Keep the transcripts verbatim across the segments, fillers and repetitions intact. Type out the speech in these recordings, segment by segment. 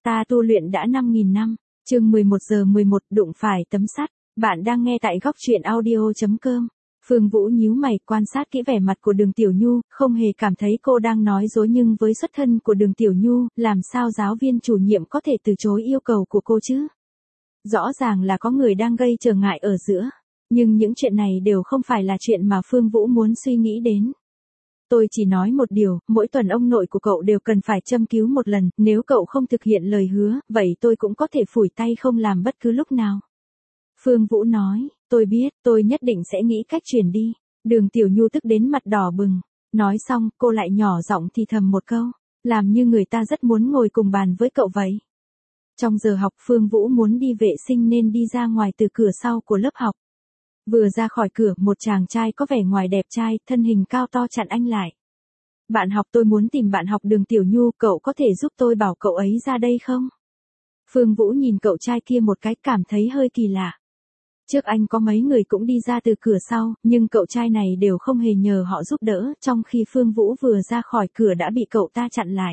Ta tu luyện đã năm nghìn năm, chương mười một giờ mười một đụng phải tấm sắt, bạn đang nghe tại góc truyện audio.com. Phương Vũ nhíu mày quan sát kỹ vẻ mặt của Đường Tiểu Nhu, không hề cảm thấy cô đang nói dối nhưng với xuất thân của Đường Tiểu Nhu, làm sao giáo viên chủ nhiệm có thể từ chối yêu cầu của cô chứ? Rõ ràng là có người đang gây trở ngại ở giữa, nhưng những chuyện này đều không phải là chuyện mà Phương Vũ muốn suy nghĩ đến. Tôi chỉ nói một điều, mỗi tuần ông nội của cậu đều cần phải châm cứu một lần, nếu cậu không thực hiện lời hứa, vậy tôi cũng có thể phủi tay không làm bất cứ lúc nào. Phương Vũ nói, tôi biết, tôi nhất định sẽ nghĩ cách chuyển đi. Đường Tiểu Nhu tức đến mặt đỏ bừng. Nói xong, cô lại nhỏ giọng thì thầm một câu, làm như người ta rất muốn ngồi cùng bàn với cậu vậy. Trong giờ học Phương Vũ muốn đi vệ sinh nên đi ra ngoài từ cửa sau của lớp học. Vừa ra khỏi cửa, một chàng trai có vẻ ngoài đẹp trai, thân hình cao to chặn anh lại. Bạn học, tôi muốn tìm bạn học Đường Tiểu Nhu, cậu có thể giúp tôi bảo cậu ấy ra đây không? Phương Vũ nhìn cậu trai kia một cái, cảm thấy hơi kỳ lạ. Trước anh có mấy người cũng đi ra từ cửa sau, nhưng cậu trai này đều không hề nhờ họ giúp đỡ, trong khi Phương Vũ vừa ra khỏi cửa đã bị cậu ta chặn lại.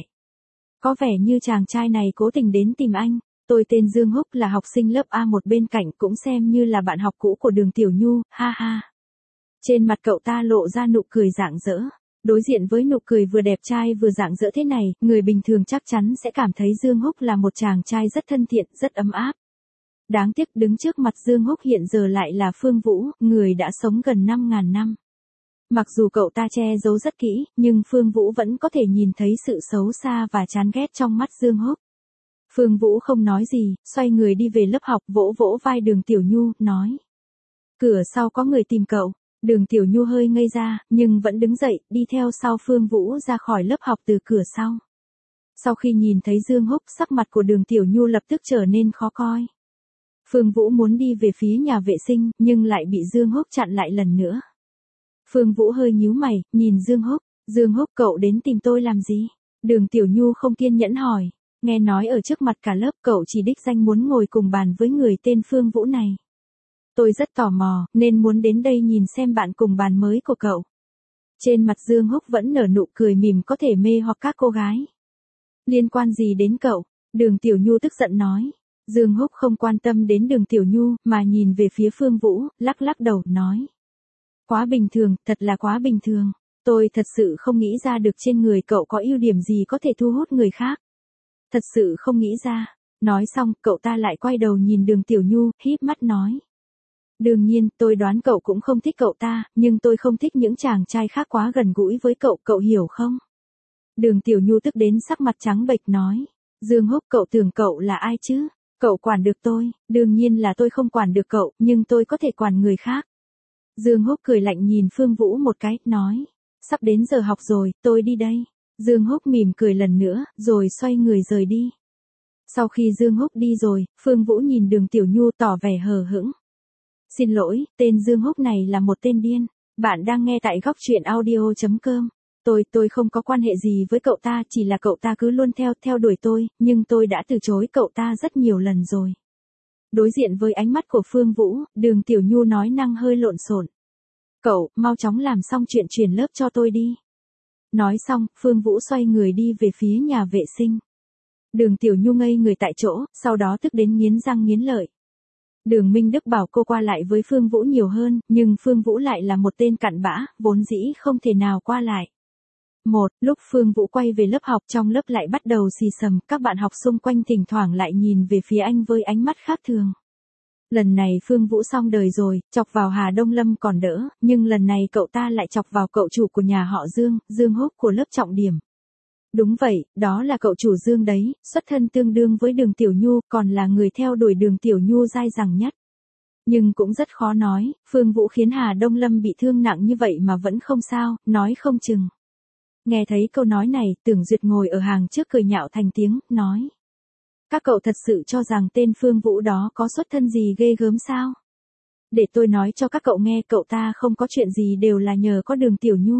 Có vẻ như chàng trai này cố tình đến tìm anh. Tôi tên Dương Húc, là học sinh lớp A một bên cạnh, cũng xem như là bạn học cũ của Đường Tiểu Nhu, ha ha. Trên mặt cậu ta lộ ra nụ cười rạng rỡ. Đối diện với nụ cười vừa đẹp trai vừa rạng rỡ thế này, người bình thường chắc chắn sẽ cảm thấy Dương Húc là một chàng trai rất thân thiện, rất ấm áp. Đáng tiếc đứng trước mặt Dương Húc hiện giờ lại là Phương Vũ, người đã sống gần năm ngàn năm. Mặc dù cậu ta che giấu rất kỹ, nhưng Phương Vũ vẫn có thể nhìn thấy sự xấu xa và chán ghét trong mắt Dương Húc. Phương Vũ không nói gì, xoay người đi về lớp học, vỗ vỗ vai Đường Tiểu Nhu, nói. Cửa sau có người tìm cậu. Đường Tiểu Nhu hơi ngây ra, nhưng vẫn đứng dậy, đi theo sau Phương Vũ ra khỏi lớp học từ cửa sau. Sau khi nhìn thấy Dương Húc, sắc mặt của Đường Tiểu Nhu lập tức trở nên khó coi. Phương Vũ muốn đi về phía nhà vệ sinh, nhưng lại bị Dương Húc chặn lại lần nữa. Phương Vũ hơi nhíu mày, nhìn Dương Húc. Dương Húc, cậu đến tìm tôi làm gì? Đường Tiểu Nhu không kiên nhẫn hỏi. Nghe nói ở trước mặt cả lớp cậu chỉ đích danh muốn ngồi cùng bàn với người tên Phương Vũ này. Tôi rất tò mò, nên muốn đến đây nhìn xem bạn cùng bàn mới của cậu. Trên mặt Dương Húc vẫn nở nụ cười mỉm có thể mê hoặc các cô gái. Liên quan gì đến cậu? Đường Tiểu Nhu tức giận nói. Dương Húc không quan tâm đến Đường Tiểu Nhu, mà nhìn về phía Phương Vũ, lắc lắc đầu, nói. Quá bình thường, thật là quá bình thường. Tôi thật sự không nghĩ ra được trên người cậu có ưu điểm gì có thể thu hút người khác. Thật sự không nghĩ ra. Nói xong, cậu ta lại quay đầu nhìn Đường Tiểu Nhu, híp mắt nói. Đương nhiên, tôi đoán cậu cũng không thích cậu ta, nhưng tôi không thích những chàng trai khác quá gần gũi với cậu, cậu hiểu không? Đường Tiểu Nhu tức đến sắc mặt trắng bệch nói. Dương Húc, cậu tưởng cậu là ai chứ? Cậu quản được tôi, đương nhiên là tôi không quản được cậu, nhưng tôi có thể quản người khác. Dương Húc cười lạnh nhìn Phương Vũ một cái, nói. Sắp đến giờ học rồi, tôi đi đây. Dương Húc mỉm cười lần nữa, rồi xoay người rời đi. Sau khi Dương Húc đi rồi, Phương Vũ nhìn Đường Tiểu Nhu tỏ vẻ hờ hững. Xin lỗi, tên Dương Húc này là một tên điên. Bạn đang nghe tại góc truyện audio.com. Tôi, tôi không có quan hệ gì với cậu ta, chỉ là cậu ta cứ luôn theo, theo đuổi tôi, nhưng tôi đã từ chối cậu ta rất nhiều lần rồi. Đối diện với ánh mắt của Phương Vũ, Đường Tiểu Nhu nói năng hơi lộn xộn. Cậu, mau chóng làm xong chuyện chuyển lớp cho tôi đi. Nói xong, Phương Vũ xoay người đi về phía nhà vệ sinh. Đường Tiểu Nhu ngây người tại chỗ, sau đó tức đến nghiến răng nghiến lợi. Đường Minh Đức bảo cô qua lại với Phương Vũ nhiều hơn, nhưng Phương Vũ lại là một tên cặn bã, vốn dĩ không thể nào qua lại. Một, lúc Phương Vũ quay về lớp học, trong lớp lại bắt đầu xì xầm, các bạn học xung quanh thỉnh thoảng lại nhìn về phía anh với ánh mắt khác thường. Lần này Phương Vũ xong đời rồi, chọc vào Hà Đông Lâm còn đỡ, nhưng lần này cậu ta lại chọc vào cậu chủ của nhà họ Dương, Dương Húc của lớp trọng điểm. Đúng vậy, đó là cậu chủ Dương đấy, xuất thân tương đương với Đường Tiểu Nhu, còn là người theo đuổi Đường Tiểu Nhu dai dẳng nhất. Nhưng cũng rất khó nói, Phương Vũ khiến Hà Đông Lâm bị thương nặng như vậy mà vẫn không sao, nói không chừng. Nghe thấy câu nói này, Tưởng Duyệt ngồi ở hàng trước cười nhạo thành tiếng, nói. Các cậu thật sự cho rằng tên Phương Vũ đó có xuất thân gì ghê gớm sao? Để tôi nói cho các cậu nghe, cậu ta không có chuyện gì đều là nhờ có Đường Tiểu Nhu.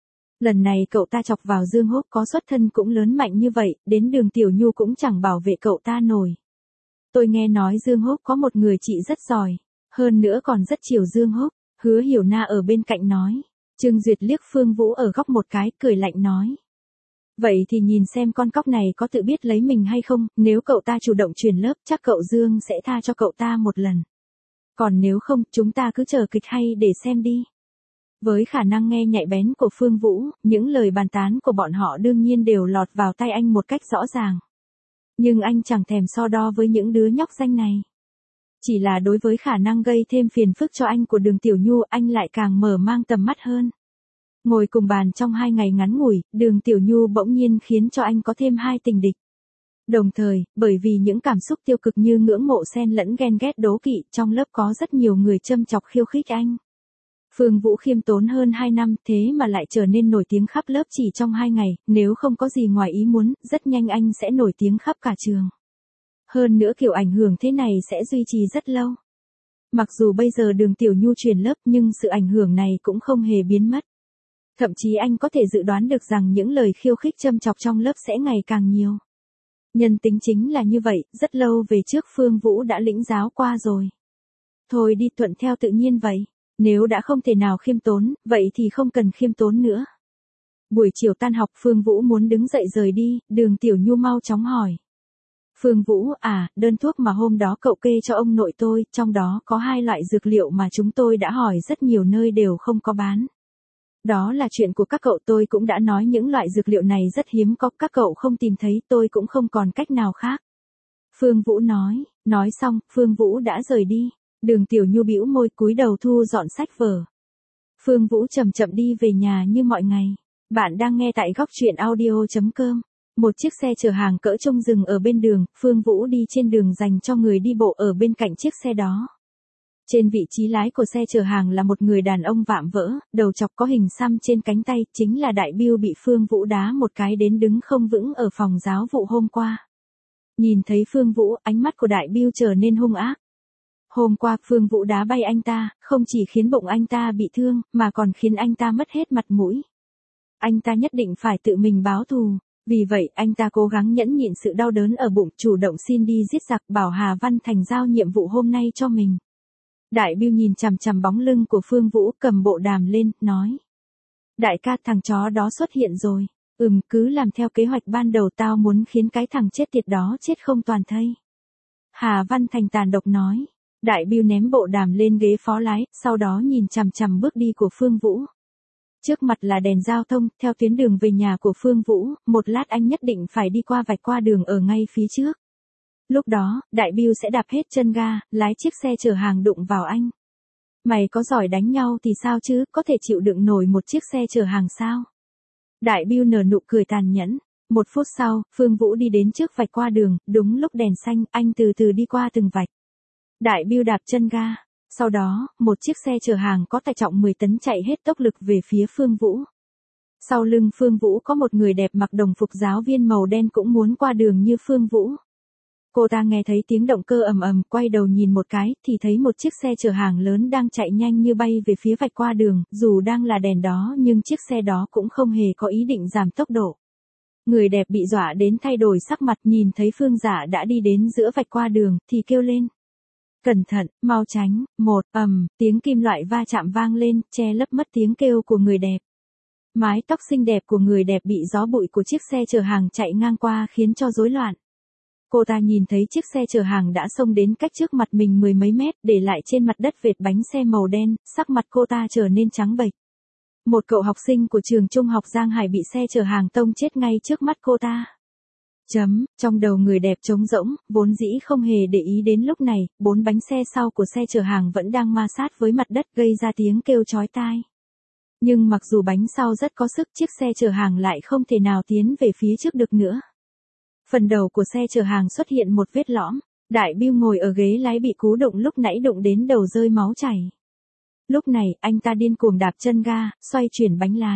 Lần này cậu ta chọc vào Dương Húc có xuất thân cũng lớn mạnh như vậy, đến Đường Tiểu Nhu cũng chẳng bảo vệ cậu ta nổi. Tôi nghe nói Dương Húc có một người chị rất giỏi, hơn nữa còn rất chiều Dương Húc. Hứa Hiểu Na ở bên cạnh nói. Trương Duyệt liếc Phương Vũ ở góc một cái, cười lạnh nói. Vậy thì nhìn xem con cóc này có tự biết lấy mình hay không, nếu cậu ta chủ động chuyển lớp chắc cậu Dương sẽ tha cho cậu ta một lần. Còn nếu không, chúng ta cứ chờ kịch hay để xem đi. Với khả năng nghe nhạy bén của Phương Vũ, những lời bàn tán của bọn họ đương nhiên đều lọt vào tai anh một cách rõ ràng. Nhưng anh chẳng thèm so đo với những đứa nhóc danh này. Chỉ là đối với khả năng gây thêm phiền phức cho anh của Đường Tiểu Nhu, anh lại càng mở mang tầm mắt hơn. Ngồi cùng bàn trong hai ngày ngắn ngủi, Đường Tiểu Nhu bỗng nhiên khiến cho anh có thêm hai tình địch. Đồng thời, bởi vì những cảm xúc tiêu cực như ngưỡng mộ xen lẫn ghen ghét đố kỵ, trong lớp có rất nhiều người châm chọc khiêu khích anh. Phương Vũ khiêm tốn hơn hai năm thế mà lại trở nên nổi tiếng khắp lớp chỉ trong hai ngày, nếu không có gì ngoài ý muốn, rất nhanh anh sẽ nổi tiếng khắp cả trường. Hơn nữa kiểu ảnh hưởng thế này sẽ duy trì rất lâu. Mặc dù bây giờ Đường Tiểu Nhu chuyển lớp nhưng sự ảnh hưởng này cũng không hề biến mất. Thậm chí anh có thể dự đoán được rằng những lời khiêu khích châm chọc trong lớp sẽ ngày càng nhiều. Nhân tính chính là như vậy, rất lâu về trước Phương Vũ đã lĩnh giáo qua rồi. Thôi đi, thuận theo tự nhiên vậy. Nếu đã không thể nào khiêm tốn, vậy thì không cần khiêm tốn nữa. Buổi chiều tan học Phương Vũ muốn đứng dậy rời đi, Đường Tiểu Nhu mau chóng hỏi. Phương Vũ, à, đơn thuốc mà hôm đó cậu kê cho ông nội tôi, trong đó có hai loại dược liệu mà chúng tôi đã hỏi rất nhiều nơi đều không có bán. Đó là chuyện của các cậu, tôi cũng đã nói những loại dược liệu này rất hiếm có, các cậu không tìm thấy tôi cũng không còn cách nào khác. Phương Vũ nói, nói xong, Phương Vũ đã rời đi. Đường Tiểu Nhu bĩu môi cúi đầu thu dọn sách vở. Phương Vũ chậm chậm đi về nhà như mọi ngày. Bạn đang nghe tại góc truyện audio chấm com. Một chiếc xe chở hàng cỡ trung dừng ở bên đường, Phương Vũ đi trên đường dành cho người đi bộ ở bên cạnh chiếc xe đó. Trên vị trí lái của xe chở hàng là một người đàn ông vạm vỡ, đầu chọc có hình xăm trên cánh tay, chính là Đại Bưu bị Phương Vũ đá một cái đến đứng không vững ở phòng giáo vụ hôm qua. Nhìn thấy Phương Vũ, ánh mắt của Đại Bưu trở nên hung ác. Hôm qua Phương Vũ đá bay anh ta, không chỉ khiến bụng anh ta bị thương, mà còn khiến anh ta mất hết mặt mũi. Anh ta nhất định phải tự mình báo thù, vì vậy anh ta cố gắng nhẫn nhịn sự đau đớn ở bụng, chủ động xin đi giết giặc, bảo Hà Văn Thành giao nhiệm vụ hôm nay cho mình. Đại Bưu nhìn chằm chằm bóng lưng của Phương Vũ, cầm bộ đàm lên, nói. Đại ca, thằng chó đó xuất hiện rồi. Ừm, cứ làm theo kế hoạch ban đầu, tao muốn khiến cái thằng chết tiệt đó chết không toàn thây. Hà Văn Thành tàn độc nói. Đại Bưu ném bộ đàm lên ghế phó lái, sau đó nhìn chằm chằm bước đi của Phương Vũ. Trước mặt là đèn giao thông, theo tuyến đường về nhà của Phương Vũ, một lát anh nhất định phải đi qua vạch qua đường ở ngay phía trước. Lúc đó, Đại Bưu sẽ đạp hết chân ga, lái chiếc xe chở hàng đụng vào anh. Mày có giỏi đánh nhau thì sao chứ, có thể chịu đựng nổi một chiếc xe chở hàng sao? Đại Bưu nở nụ cười tàn nhẫn. Một phút sau, Phương Vũ đi đến trước vạch qua đường, đúng lúc đèn xanh, anh từ từ đi qua từng vạch. Đại Bưu đạp chân ga. Sau đó, một chiếc xe chở hàng có tải trọng mười tấn chạy hết tốc lực về phía Phương Vũ. Sau lưng Phương Vũ có một người đẹp mặc đồng phục giáo viên màu đen cũng muốn qua đường như Phương Vũ. Cô ta nghe thấy tiếng động cơ ầm ầm, quay đầu nhìn một cái, thì thấy một chiếc xe chở hàng lớn đang chạy nhanh như bay về phía vạch qua đường, dù đang là đèn đó nhưng chiếc xe đó cũng không hề có ý định giảm tốc độ. Người đẹp bị dọa đến thay đổi sắc mặt, nhìn thấy Phương Dạ đã đi đến giữa vạch qua đường, thì kêu lên. Cẩn thận, mau tránh, một, ầm, tiếng kim loại va chạm vang lên, che lấp mất tiếng kêu của người đẹp. Mái tóc xinh đẹp của người đẹp bị gió bụi của chiếc xe chở hàng chạy ngang qua khiến cho rối loạn. Cô ta nhìn thấy chiếc xe chở hàng đã xông đến cách trước mặt mình mười mấy mét, để lại trên mặt đất vệt bánh xe màu đen, sắc mặt cô ta trở nên trắng bệch. Một cậu học sinh của trường trung học Giang Hải bị xe chở hàng tông chết ngay trước mắt cô ta. Chấm, trong đầu người đẹp trống rỗng, vốn dĩ không hề để ý đến lúc này, bốn bánh xe sau của xe chở hàng vẫn đang ma sát với mặt đất gây ra tiếng kêu chói tai. Nhưng mặc dù bánh sau rất có sức, chiếc xe chở hàng lại không thể nào tiến về phía trước được nữa. Phần đầu của xe chở hàng xuất hiện một vết lõm, Đại Bưu ngồi ở ghế lái bị cú đụng lúc nãy đụng đến đầu rơi máu chảy. Lúc này, anh ta điên cuồng đạp chân ga, xoay chuyển bánh lái.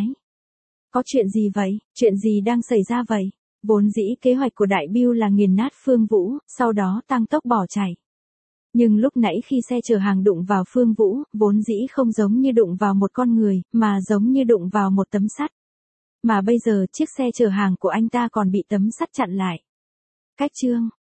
Có chuyện gì vậy? Chuyện gì đang xảy ra vậy? Vốn dĩ kế hoạch của Đại Bưu là nghiền nát Phương Vũ, sau đó tăng tốc bỏ chạy. Nhưng lúc nãy khi xe chở hàng đụng vào Phương Vũ, vốn dĩ không giống như đụng vào một con người, mà giống như đụng vào một tấm sắt. Mà bây giờ chiếc xe chở hàng của anh ta còn bị tấm sắt chặn lại. Cách chương